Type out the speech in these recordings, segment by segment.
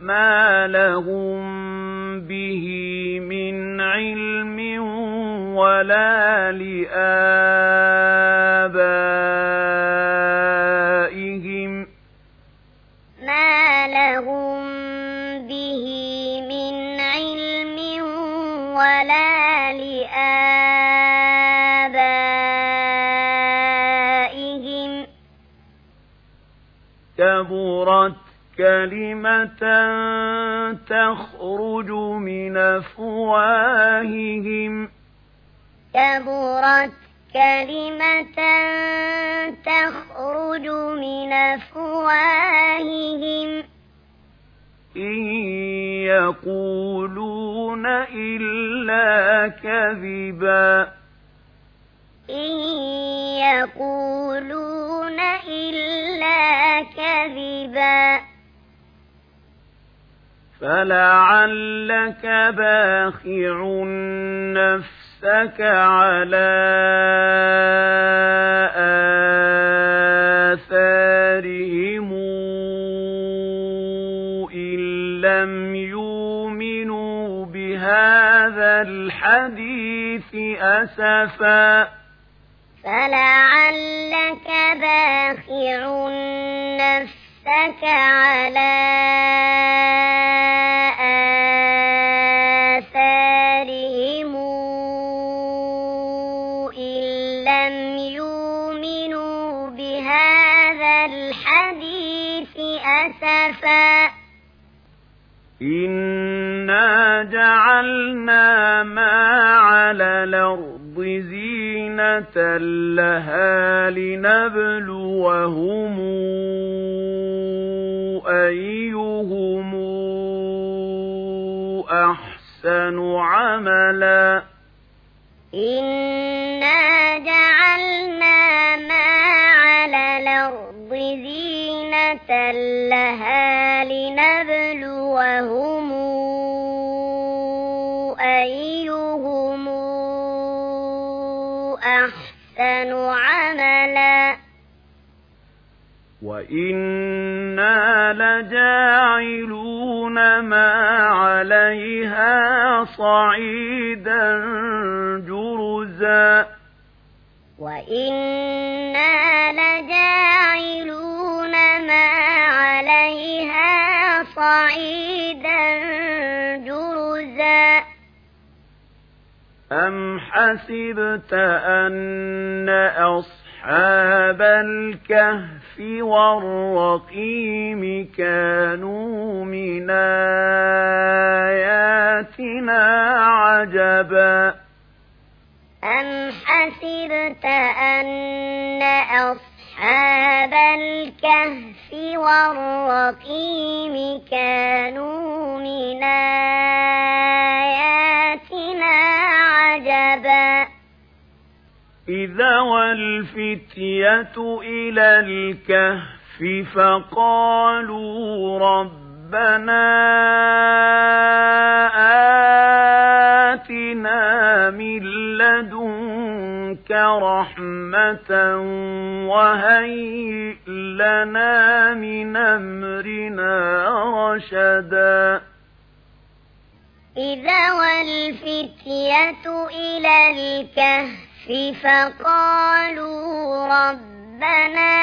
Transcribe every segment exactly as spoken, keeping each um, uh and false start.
ما لهم به من علم ولا لآبائهم ما لهم به من علم ولا لآبائهم كبرت كلمة تخرج من أفواههم كبرت كلمة تخرج من أفواههم إن يقولون إلا كذبا إن يقولون إلا كذبا فلعلك باخع نفسك على آثارهم إن لم يؤمنوا بهذا الحديث أسفا فلعلك باخع نفسك على آثارهم إن لم يؤمنوا بهذا الحديث أسفا إنا جعلنا ما على الأرض زينة لها لنبلوهم أيهم أحسن عملا إنا جعلنا ما على الأرض زينة لها لنبلوهم أيهم أحسن عملا وإنا لجاعلون ما عليها صعيدا جرزا وإنا لجاعلون ما عليها صعيدا جرزا أم حسبت أن أصحاب الكهف والرقيم كانوا من آياتنا عجبا أم حسبت أن أصحاب الكهف والرقيم كانوا من آياتنا عجبا إذا والفتية إلى الكهف فقالوا ربنا آتنا من لدنك رحمة وهيئ لنا من أمرنا رشدا إذا والفتية إلى الكهف فقالوا ربنا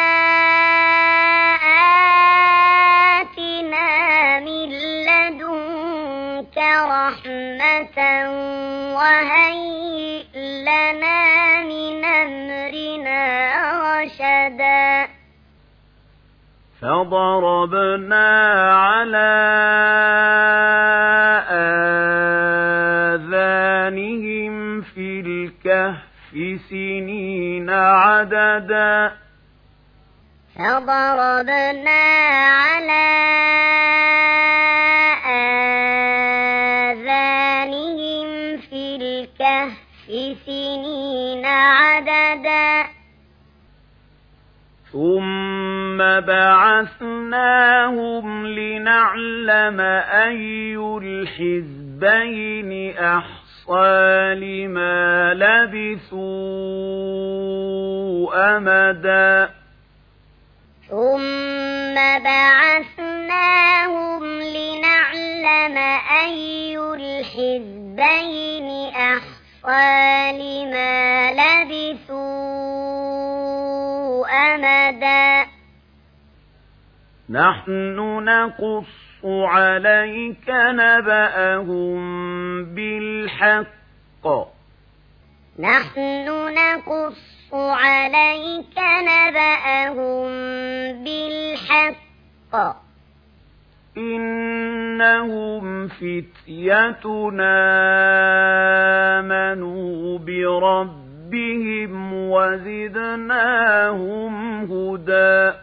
آتنا من لدنك رحمة وهيئ لنا من أمرنا رشدا فضربنا على آذانهم في الكهف سنين عددا فضربنا على آذانهم في الكهف سنين عددا ثم بعثناهم لنعلم أي الحزبين أحصى لما لبثوا أمدا ثم بعثناهم هذين أحصى لما لبثوا أمدا نحن نقص عليك نبأهم بالحق نحن نقص عليك نبأهم بالحق إنهم فتية آمنوا بربهم وزدناهم هدى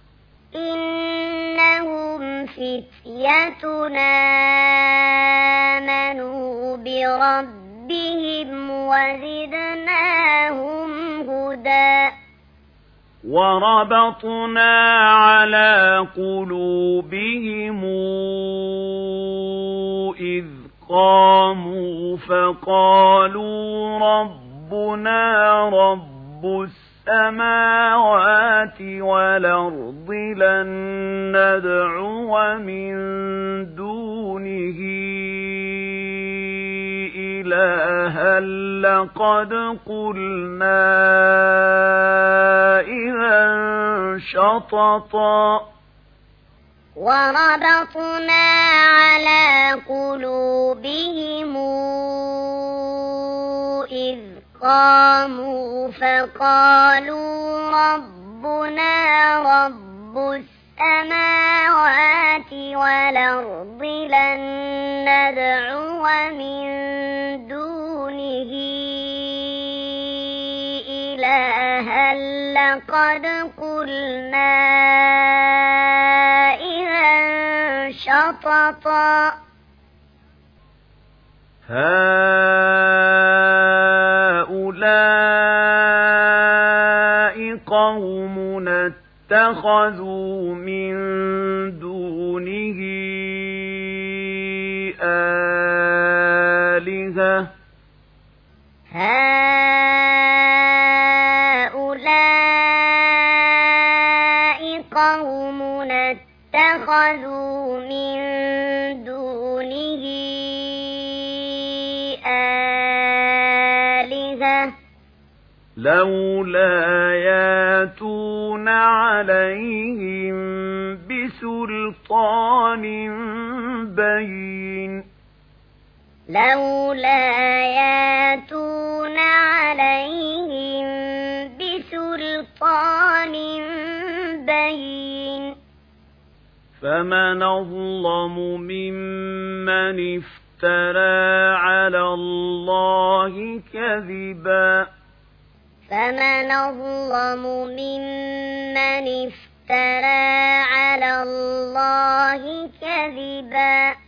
إنهم فتية آمنوا بربهم وزدناهم هدى وربطنا على قلوبهم إذ قاموا فقالوا ربنا رب السماوات والأرض لن ندعو من دونه إلها لقد قلنا إذا شططا وربطنا على قلوبهم إذ قاموا فقالوا ربنا رب السماوات والأرض لن ندعو من دونه إلها لقد قلنا إذا شططا هؤلاء قومنا اتخذوا من دونه آلهة هؤلاء قومنا اتخذوا من دونه آلهة لولا ياتون عليهم بسلطان بين لولا ياتون عليهم بسلطان بين فمن أظلم ممن افترى على الله كذبا فمن أظلم ممن افترى على الله كذبا